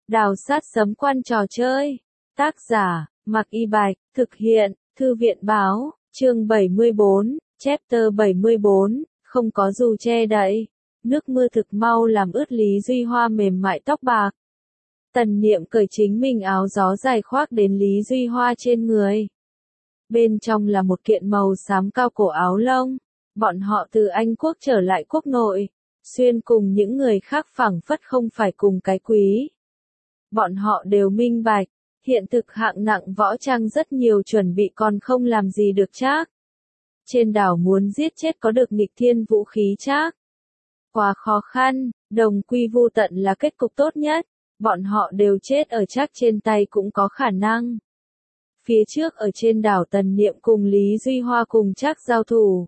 Đào sát sấm quan trò chơi. Tác giả, Mạc Y Bạch, thực hiện, Thư viện báo, chương 74, chapter 74, không có dù che đậy. Nước mưa thực mau làm ướt Lý Duy Hoa mềm mại tóc bạc. Tần Niệm cởi chính mình áo gió dài khoác đến Lý Duy Hoa trên người. Bên trong là một kiện màu xám cao cổ áo lông. Bọn họ từ Anh quốc trở lại quốc nội, xuyên cùng những người khác phảng phất không phải cùng cái quý. Bọn họ đều minh bạch, hiện thực hạng nặng võ trang rất nhiều chuẩn bị còn không làm gì được chắc. Trên đảo muốn giết chết có được nghịch thiên vũ khí chắc. Quá khó khăn, đồng quy vu tận là kết cục tốt nhất, bọn họ đều chết ở chắc trên tay cũng có khả năng. Phía trước ở trên đảo Tần Niệm cùng Lý Duy Hoa cùng chắc giao thủ.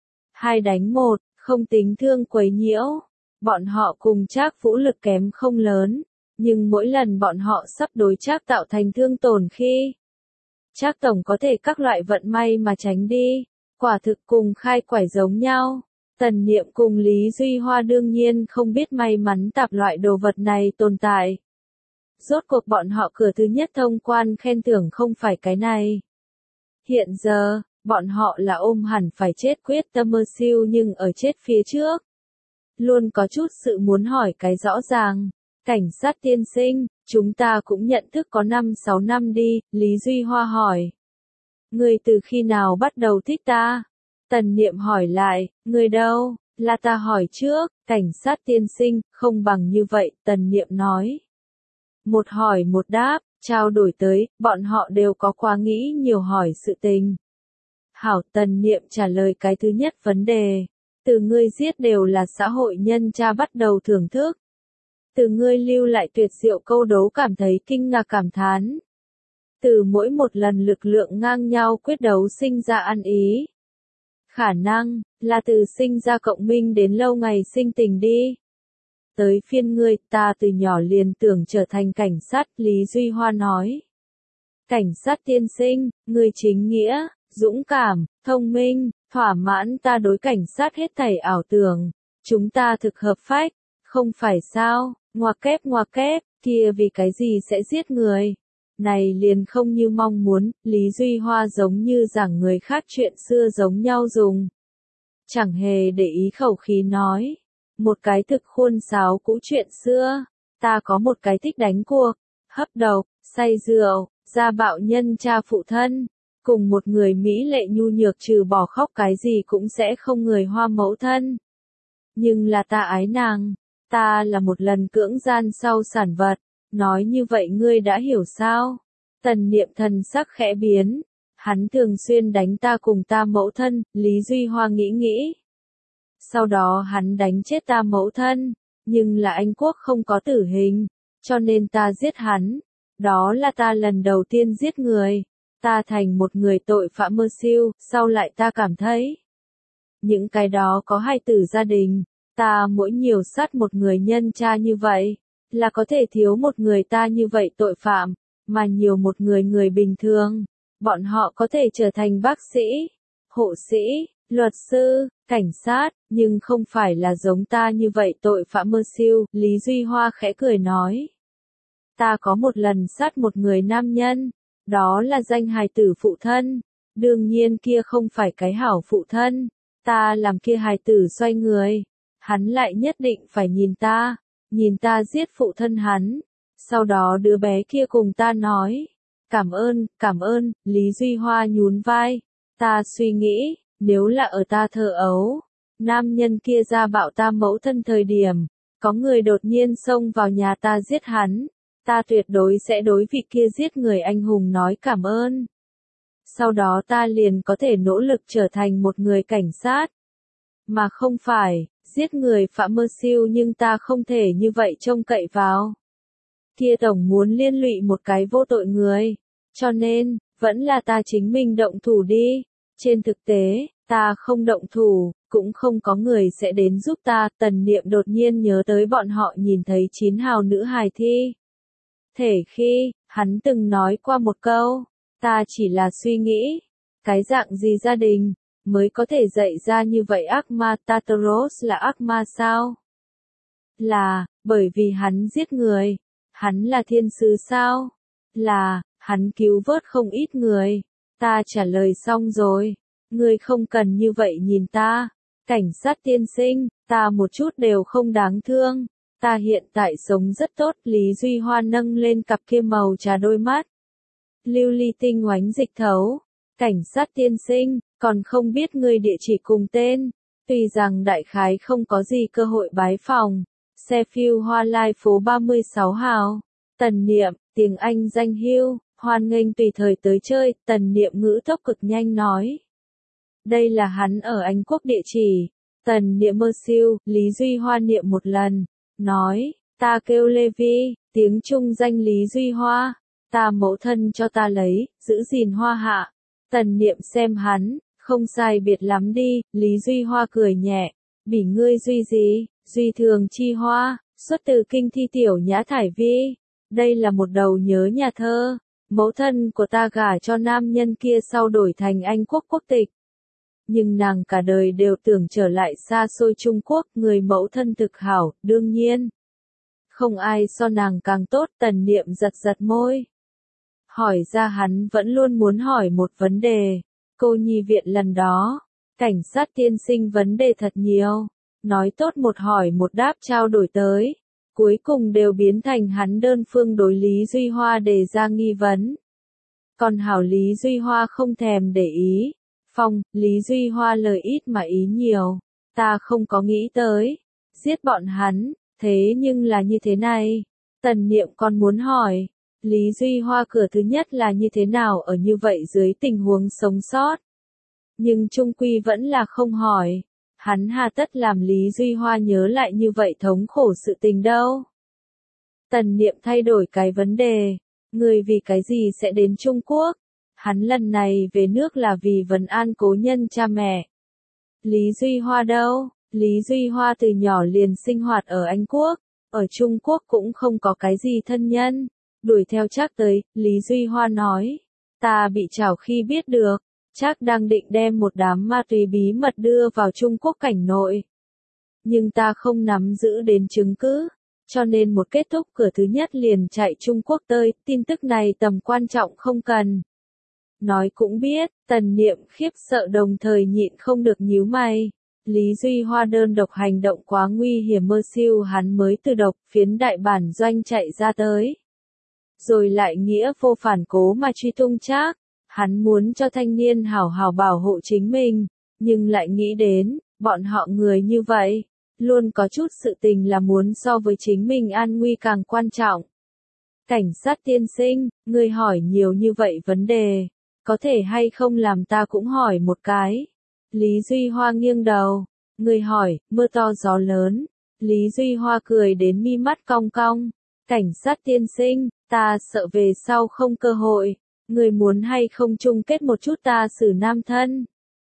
2 đánh 1, không tính thương quấy nhiễu. Bọn họ cùng chắc vũ lực kém không lớn, nhưng mỗi lần bọn họ sắp đối chắc tạo thành thương tổn khi chắc tổng có thể các loại vận may mà tránh đi, quả thực cùng khai quải giống nhau. Tần Niệm cùng Lý Duy Hoa đương nhiên không biết may mắn tạp loại đồ vật này tồn tại. Rốt cuộc bọn họ cửa thứ nhất thông quan khen thưởng không phải cái này. Hiện giờ, bọn họ là ôm hẳn phải chết quyết tâm mơ siêu nhưng ở chết phía trước. Luôn có chút sự muốn hỏi cái rõ ràng. Cảnh sát tiên sinh, chúng ta cũng nhận thức có 5-6 năm đi, Lý Duy Hoa hỏi. Người từ khi nào bắt đầu thích ta? Tần Niệm hỏi lại, người đâu? Là ta hỏi trước, cảnh sát tiên sinh, không bằng như vậy, Tần Niệm nói. Một hỏi một đáp, trao đổi tới, bọn họ đều có quá nghĩ nhiều hỏi sự tình. Hảo, Tần Niệm trả lời cái thứ nhất vấn đề. Từ ngươi giết đều là xã hội nhân tra bắt đầu thưởng thức. Từ ngươi lưu lại tuyệt diệu câu đố cảm thấy kinh ngạc cảm thán. Từ mỗi một lần lực lượng ngang nhau quyết đấu sinh ra ăn ý. Khả năng, là từ sinh ra cộng minh đến lâu ngày sinh tình đi. Tới phiên ngươi, ta từ nhỏ liền tưởng trở thành cảnh sát, Lý Duy Hoa nói. Cảnh sát tiên sinh, ngươi chính nghĩa, dũng cảm, thông minh, thỏa mãn ta đối cảnh sát hết thảy ảo tưởng. Chúng ta thực hợp phách, không phải sao, ngoặc kép, kia vì cái gì sẽ giết người. Này liền không như mong muốn, Lý Duy Hoa giống như giảng người khác chuyện xưa giống nhau dùng. Chẳng hề để ý khẩu khí nói. Một cái thực khuôn sáo cũ chuyện xưa, ta có một cái thích đánh cuộc, hấp độc, say rượu, gia bạo nhân cha phụ thân, cùng một người mỹ lệ nhu nhược trừ bỏ khóc cái gì cũng sẽ không người hoa mẫu thân. Nhưng là ta ái nàng, ta là một lần cưỡng gian sau sản vật, nói như vậy ngươi đã hiểu sao? Tần Niệm thần sắc khẽ biến, hắn thường xuyên đánh ta cùng ta mẫu thân, Lý Duy Hoa nghĩ. Sau đó hắn đánh chết ta mẫu thân, nhưng là Anh quốc không có tử hình, cho nên ta giết hắn. Đó là ta lần đầu tiên giết người. Ta thành một người tội phạm mơ siêu, sau lại ta cảm thấy. Những cái đó có hai tử gia đình, ta mỗi nhiều sát một người nhân cha như vậy, là có thể thiếu một người ta như vậy tội phạm, mà nhiều một người bình thường. Bọn họ có thể trở thành bác sĩ, hộ sĩ, luật sư, cảnh sát, nhưng không phải là giống ta như vậy tội phạm mơ siêu, Lý Duy Hoa khẽ cười nói. Ta có một lần sát một người nam nhân, đó là danh hài tử phụ thân, đương nhiên kia không phải cái hảo phụ thân, ta làm kia hài tử xoay người, hắn lại nhất định phải nhìn ta giết phụ thân hắn, sau đó đứa bé kia cùng ta nói, cảm ơn, Lý Duy Hoa nhún vai, ta suy nghĩ. Nếu là ở ta thơ ấu, nam nhân kia ra bạo ta mẫu thân thời điểm, có người đột nhiên xông vào nhà ta giết hắn, ta tuyệt đối sẽ đối vị kia giết người anh hùng nói cảm ơn. Sau đó ta liền có thể nỗ lực trở thành một người cảnh sát. Mà không phải, giết người phạm mơ siêu nhưng ta không thể như vậy trông cậy vào. Kia tổng muốn liên lụy một cái vô tội người, cho nên, vẫn là ta chính mình động thủ đi. Trên thực tế, ta không động thủ, cũng không có người sẽ đến giúp ta. Tần Niệm đột nhiên nhớ tới bọn họ nhìn thấy 9 hào nữ hài thi thể khi, hắn từng nói qua một câu, ta chỉ là suy nghĩ, cái dạng gì gia đình, mới có thể dạy ra như vậy ác ma. Tartaros là ác ma sao? Là, bởi vì hắn giết người, Hắn là thiên sứ sao? Là, hắn cứu vớt không ít người. Ta trả lời xong rồi. Ngươi không cần như vậy nhìn ta. Cảnh sát tiên sinh, ta một chút đều không đáng thương. Ta hiện tại sống rất tốt. Lý Duy Hoa nâng lên cặp kia màu trà đôi mắt. Lưu ly tinh oánh dịch thấu. Cảnh sát tiên sinh, còn không biết ngươi địa chỉ cùng tên. Tuy rằng đại khái không có gì cơ hội bái phòng. Xe phiêu Hoa Lai phố 36 hào. Tần Niệm, tiếng Anh danh hưu, hoan nghênh tùy thời tới chơi. Tần Niệm ngữ tốc cực nhanh nói. Đây là hắn ở Anh Quốc địa chỉ. Tần Niệm mơ siêu, Lý Duy Hoa niệm một lần. Nói, ta kêu Lê Vi, tiếng Trung danh Lý Duy Hoa. Ta mẫu thân cho ta lấy, giữ gìn Hoa hạ. Tần Niệm xem hắn, không sai biệt lắm đi. Lý Duy Hoa cười nhẹ. Bỉ ngươi Duy gì? Duy Thường Chi Hoa, xuất từ kinh thi tiểu nhã thải vi. Đây là một đầu nhớ nhà thơ. Mẫu thân của ta gả cho nam nhân kia sau đổi thành Anh Quốc quốc tịch. Nhưng nàng cả đời đều tưởng trở lại xa xôi Trung Quốc, người mẫu thân thực hảo, đương nhiên. Không ai so nàng càng tốt. Tần Niệm giật giật môi. Hỏi ra hắn vẫn luôn muốn hỏi một vấn đề. Cô nhi viện lần đó, cảnh sát tiên sinh vấn đề thật nhiều. Nói tốt một hỏi một đáp trao đổi tới. Cuối cùng đều biến thành hắn đơn phương đối Lý Duy Hoa đề ra nghi vấn. Còn hảo Lý Duy Hoa không thèm để ý. Phong, Lý Duy Hoa lời ít mà ý nhiều. Ta không có nghĩ tới. Giết bọn hắn, thế nhưng là như thế này. Tần Niệm còn muốn hỏi. Lý Duy Hoa cửa thứ nhất là như thế nào ở như vậy dưới tình huống sống sót. Nhưng trung quy vẫn là không hỏi. Hắn hà tất làm Lý Duy Hoa nhớ lại như vậy thống khổ sự tình đâu. Tần Niệm thay đổi cái vấn đề. Người vì cái gì sẽ đến Trung Quốc? Hắn lần này về nước là vì vấn an cố nhân cha mẹ. Lý Duy Hoa đâu? Lý Duy Hoa từ nhỏ liền sinh hoạt ở Anh Quốc. Ở Trung Quốc cũng không có cái gì thân nhân. Đuổi theo Trác tới, Lý Duy Hoa nói. Ta bị trảo khi biết được. Trác đang định đem một đám ma túy bí mật đưa vào Trung Quốc cảnh nội. Nhưng ta không nắm giữ đến chứng cứ. Cho nên một kết thúc cửa thứ nhất liền chạy Trung Quốc tới. Tin tức này tầm quan trọng không cần. Nói cũng biết, Tần Niệm khiếp sợ đồng thời nhịn không được nhíu mày. Lý Duy Hoa đơn độc hành động quá nguy hiểm mơ siêu hắn mới từ độc phiến đại bản doanh chạy ra tới. Rồi lại nghĩa vô phản cố mà truy tung Trác. Hắn muốn cho thanh niên hảo hảo bảo hộ chính mình, nhưng lại nghĩ đến, bọn họ người như vậy, luôn có chút sự tình là muốn so với chính mình an nguy càng quan trọng. Cảnh sát tiên sinh, người hỏi nhiều như vậy vấn đề, có thể hay không làm ta cũng hỏi một cái. Lý Duy Hoa nghiêng đầu, người hỏi, mưa to gió lớn. Lý Duy Hoa cười đến mi mắt cong cong. Cảnh sát tiên sinh, ta sợ về sau không cơ hội. Người muốn hay không chung kết một chút ta xử nam thân.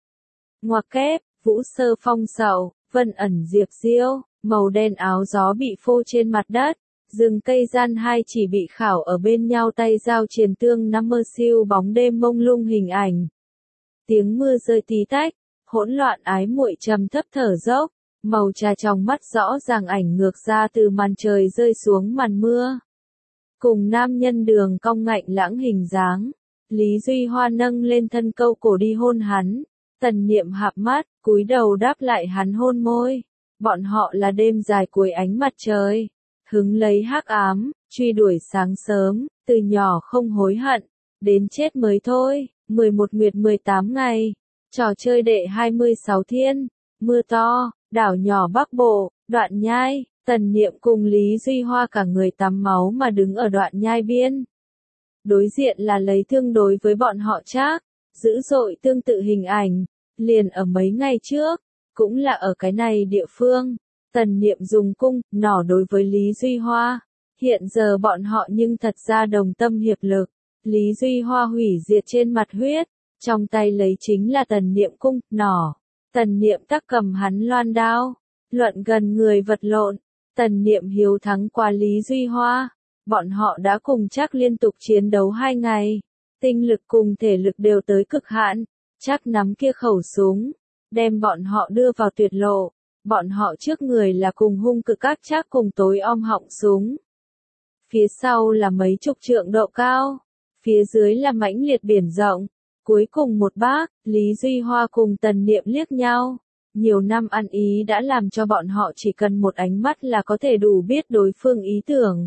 Ngoặc kép, Vũ Sơ Phong sậu, Vân ẩn Diệp Diêu, màu đen áo gió bị phô trên mặt đất. Rừng cây gian hai chỉ bị khảo ở bên nhau tay giao triền tương năm mơ siêu bóng đêm mông lung hình ảnh. Tiếng mưa rơi tí tách, hỗn loạn ái muội trầm thấp thở dốc, màu trà trong mắt rõ ràng ảnh ngược ra từ màn trời rơi xuống màn mưa. Cùng nam nhân đường cong ngạnh lãng hình dáng, Lý Duy Hoa nâng lên thân câu cổ đi hôn hắn. Tần Niệm hạp mắt, cúi đầu đáp lại hắn hôn môi. Bọn họ là đêm dài cuối ánh mặt trời. Hứng lấy hắc ám, truy đuổi sáng sớm, từ nhỏ không hối hận, đến chết mới thôi. 11 nguyệt 18 ngày, trò chơi đệ 26 thiên, mưa to, đảo nhỏ Bắc Bộ, Đoạn Nhai. Tần Niệm cùng Lý Duy Hoa cả người tắm máu mà đứng ở Đoạn Nhai biên. Đối diện là lấy thương đối với bọn họ Trác, dữ dội tương tự hình ảnh, liền ở mấy ngày trước, cũng là ở cái này địa phương. Tần Niệm dùng cung, nỏ đối với Lý Duy Hoa. Hiện giờ bọn họ nhưng thật ra đồng tâm hiệp lực. Lý Duy Hoa hủy diệt trên mặt huyết, trong tay lấy chính là Tần Niệm cung, nỏ. Tần Niệm tắc cầm hắn loan đao, luận gần người vật lộn. Tần Niệm hiếu thắng qua Lý Duy Hoa. Bọn họ đã cùng Trác liên tục chiến đấu 2 ngày. Tinh lực cùng thể lực đều tới cực hạn. Trác nắm kia khẩu súng, đem bọn họ đưa vào tuyệt lộ. Bọn họ trước người là cùng hung cực các Trác cùng tối om họng súng. phía sau là mấy chục trượng độ cao, phía dưới là mãnh liệt biển rộng. Cuối cùng một bác, Lý Duy Hoa cùng Tần Niệm liếc nhau. Nhiều năm ăn ý đã làm cho bọn họ chỉ cần một ánh mắt là có thể đủ biết đối phương ý tưởng.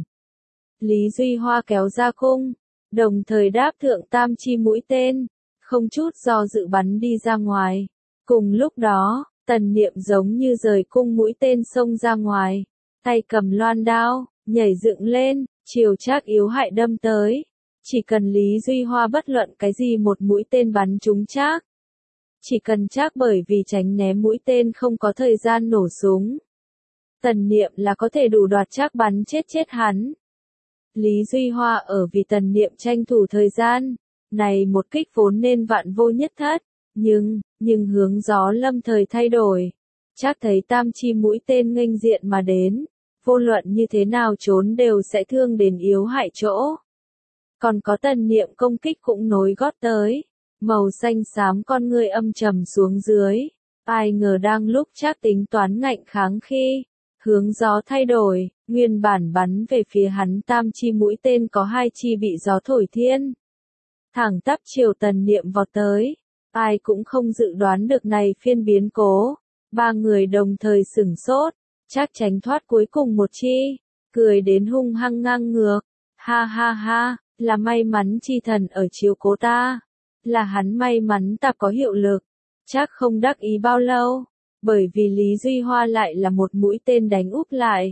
Lý Duy Hoa kéo ra cung, đồng thời đáp thượng tam chi mũi tên, không chút do dự bắn đi ra ngoài. Cùng lúc đó, Tần Niệm giống như rời cung mũi tên xông ra ngoài, tay cầm loan đao, nhảy dựng lên, chiều Trác Yếu Hại đâm tới. Chỉ cần Lý Duy Hoa bất luận cái gì một mũi tên bắn trúng Trác. Chỉ cần Trác bởi vì tránh né mũi tên không có thời gian nổ súng. Tần Niệm là có thể đủ đoạt Trác bắn chết hắn. Lý Duy Hoa ở vì Tần Niệm tranh thủ thời gian. Này một kích vốn nên vạn vô nhất thất. Nhưng hướng gió lâm thời thay đổi. Trác thấy tam chi mũi tên nghênh diện mà đến. Vô luận như thế nào trốn đều sẽ thương đến yếu hại chỗ. Còn có Tần Niệm công kích cũng nối gót tới. Màu xanh xám con ngươi âm trầm xuống dưới. Ai ngờ đang lúc Trác tính toán ngạnh kháng khi hướng gió thay đổi, nguyên bản bắn về phía hắn tam chi mũi tên có hai chi bị gió thổi thiên. Thẳng tắp chiều Tần Niệm vọt tới. Ai cũng không dự đoán được này phiên biến cố. Ba người đồng thời sửng sốt. Trác tránh thoát cuối cùng một chi. Cười đến hung hăng ngang ngược. Ha ha ha, là may mắn chi thần ở chiếu cố ta. Là hắn may mắn ta có hiệu lực. Trác không đắc ý bao lâu. Bởi vì Lý Duy Hoa lại là một mũi tên đánh úp lại.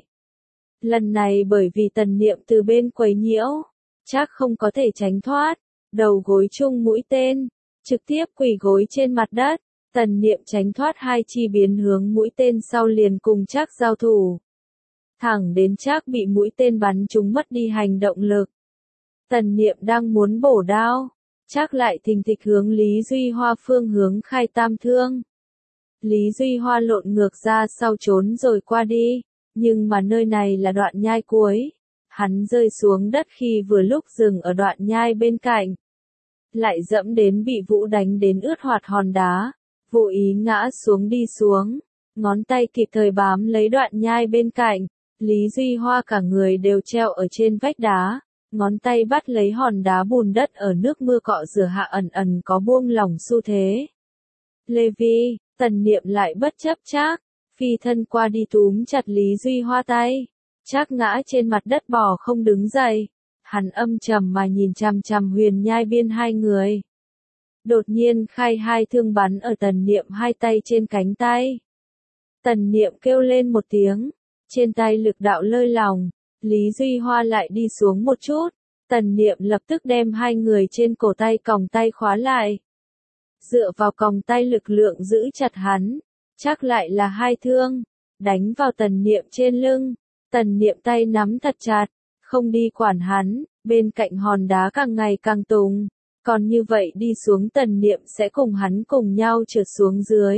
Lần này bởi vì Tần Niệm từ bên quấy nhiễu. Trác không có thể tránh thoát. Đầu gối chung mũi tên. Trực tiếp quỳ gối trên mặt đất. Tần Niệm tránh thoát hai chi biến hướng mũi tên sau liền cùng Trác giao thủ. Thẳng đến Trác bị mũi tên bắn trúng mất đi hành động lực. Tần Niệm đang muốn bổ đao. Trác lại thình thịch hướng Lý Duy Hoa phương hướng khai tam thương. Lý Duy Hoa lộn ngược ra sau trốn rồi qua đi. Nhưng mà nơi này là đoạn nhai cuối. Hắn rơi xuống đất khi vừa lúc dừng ở đoạn nhai bên cạnh. Lại dẫm đến bị Vũ đánh đến ướt hoạt hòn đá. Vô ý ngã xuống đi xuống. Ngón tay kịp thời bám lấy đoạn nhai bên cạnh. Lý Duy Hoa cả người đều treo ở trên vách đá. Ngón tay bắt lấy hòn đá bùn đất ở nước mưa cọ rửa hạ ẩn ẩn có buông lỏng xu thế. Lê Vi, Tần Niệm lại bất chấp Trác, phi thân qua đi túm chặt Lý Duy Hoa tay. Trác ngã trên mặt đất bò không đứng dậy. Hắn âm trầm mà nhìn chằm chằm huyền nhai biên hai người. Đột nhiên khai hai thương bắn ở Tần Niệm hai tay trên cánh tay. Tần Niệm kêu lên một tiếng. Trên tay lực đạo lơi lỏng. Lý Duy Hoa lại đi xuống một chút. Tần Niệm lập tức đem hai người trên cổ tay còng tay khóa lại. Dựa vào còng tay lực lượng giữ chặt hắn. Chắc lại là hai thương. Đánh vào Tần Niệm trên lưng. Tần Niệm tay nắm thật chặt. Không đi quản hắn. Bên cạnh hòn đá càng ngày càng tùng. Còn như vậy đi xuống Tần Niệm sẽ cùng hắn cùng nhau trượt xuống dưới.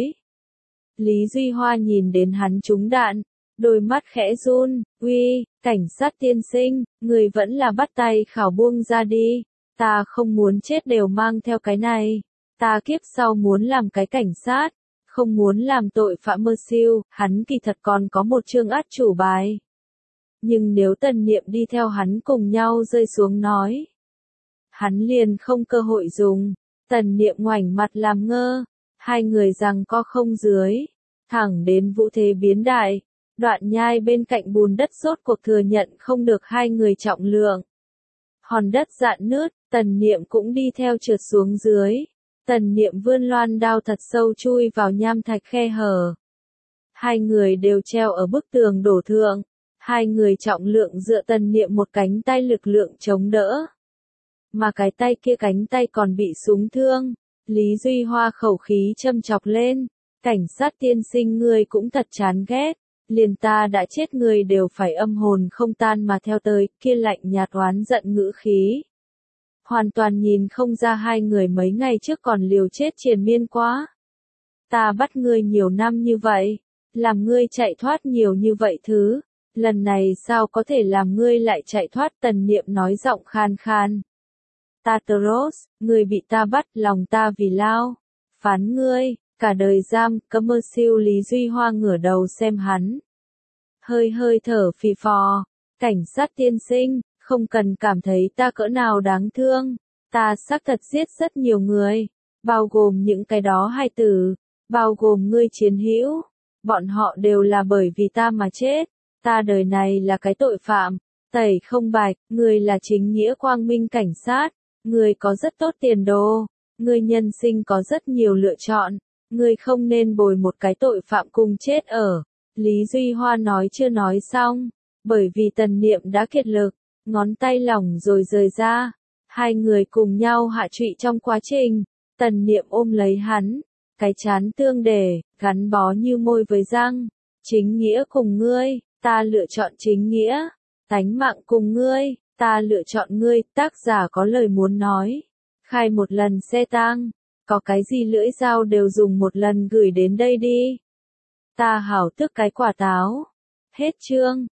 Lý Duy Hoa nhìn đến hắn trúng đạn. Đôi mắt khẽ run, uy, cảnh sát tiên sinh, người vẫn là bắt tay khảo buông ra đi. Ta không muốn chết đều mang theo cái này. Ta kiếp sau muốn làm cái cảnh sát. Không muốn làm tội phạm mơ siêu, hắn kỳ thật còn có một chương át chủ bài. Nhưng nếu Tần Niệm đi theo hắn cùng nhau rơi xuống nói. Hắn liền không cơ hội dùng. Tần Niệm ngoảnh mặt làm ngơ. Hai người giằng co không dưới. Thẳng đến vũ thế biến đại. Đoạn nhai bên cạnh bùn đất rốt cuộc thừa nhận không được hai người trọng lượng. Hòn đất rạn nứt, Tần Niệm cũng đi theo trượt xuống dưới. Tần Niệm vươn loan đao thật sâu chui vào nham thạch khe hở. Hai người đều treo ở bức tường đổ thượng. Hai người trọng lượng dựa Tần Niệm một cánh tay lực lượng chống đỡ. Mà cái tay kia cánh tay còn bị súng thương. Lý Duy Hoa khẩu khí châm chọc lên. Cảnh sát tiên sinh ngươi cũng thật chán ghét. Liền ta đã chết người đều phải âm hồn không tan mà theo tới, kia lạnh nhạt oán giận ngữ khí. Hoàn toàn nhìn không ra hai người mấy ngày trước còn liều chết triền miên quá. Ta bắt ngươi nhiều năm như vậy, làm ngươi chạy thoát nhiều như vậy thứ, lần này sao có thể làm ngươi lại chạy thoát? Tần Niệm nói giọng khan khan. Tartaros, ngươi bị ta bắt, lòng ta vì lao. Phán ngươi, cả đời giam, cấm mơ siêu. Lý Duy Hoa ngửa đầu xem hắn. Hơi thở phì phò. Cảnh sát tiên sinh, Không cần cảm thấy ta cỡ nào đáng thương, ta xác thật giết rất nhiều người, bao gồm những cái đó hài tử, bao gồm ngươi chiến hữu, bọn họ đều là bởi vì ta mà chết, ta đời này là cái tội phạm, tẩy không bạch, ngươi là chính nghĩa quang minh cảnh sát, ngươi có rất tốt tiền đồ, ngươi nhân sinh có rất nhiều lựa chọn, ngươi không nên bồi một cái tội phạm cùng chết ở. Lý Duy Hoa nói chưa nói xong, bởi vì Tần Niệm đã kiệt lực, ngón tay lỏng rồi rời ra, hai người cùng nhau hạ trụy trong quá trình, Tần Niệm ôm lấy hắn, cái chán tương đề, gắn bó như môi với răng, chính nghĩa cùng ngươi, ta lựa chọn chính nghĩa, tánh mạng cùng ngươi, ta lựa chọn ngươi, tác giả có lời muốn nói, khai một lần xe tang, có cái gì lưỡi dao đều dùng một lần gửi đến đây đi. Ta hảo tức cái quả táo. Hết chương.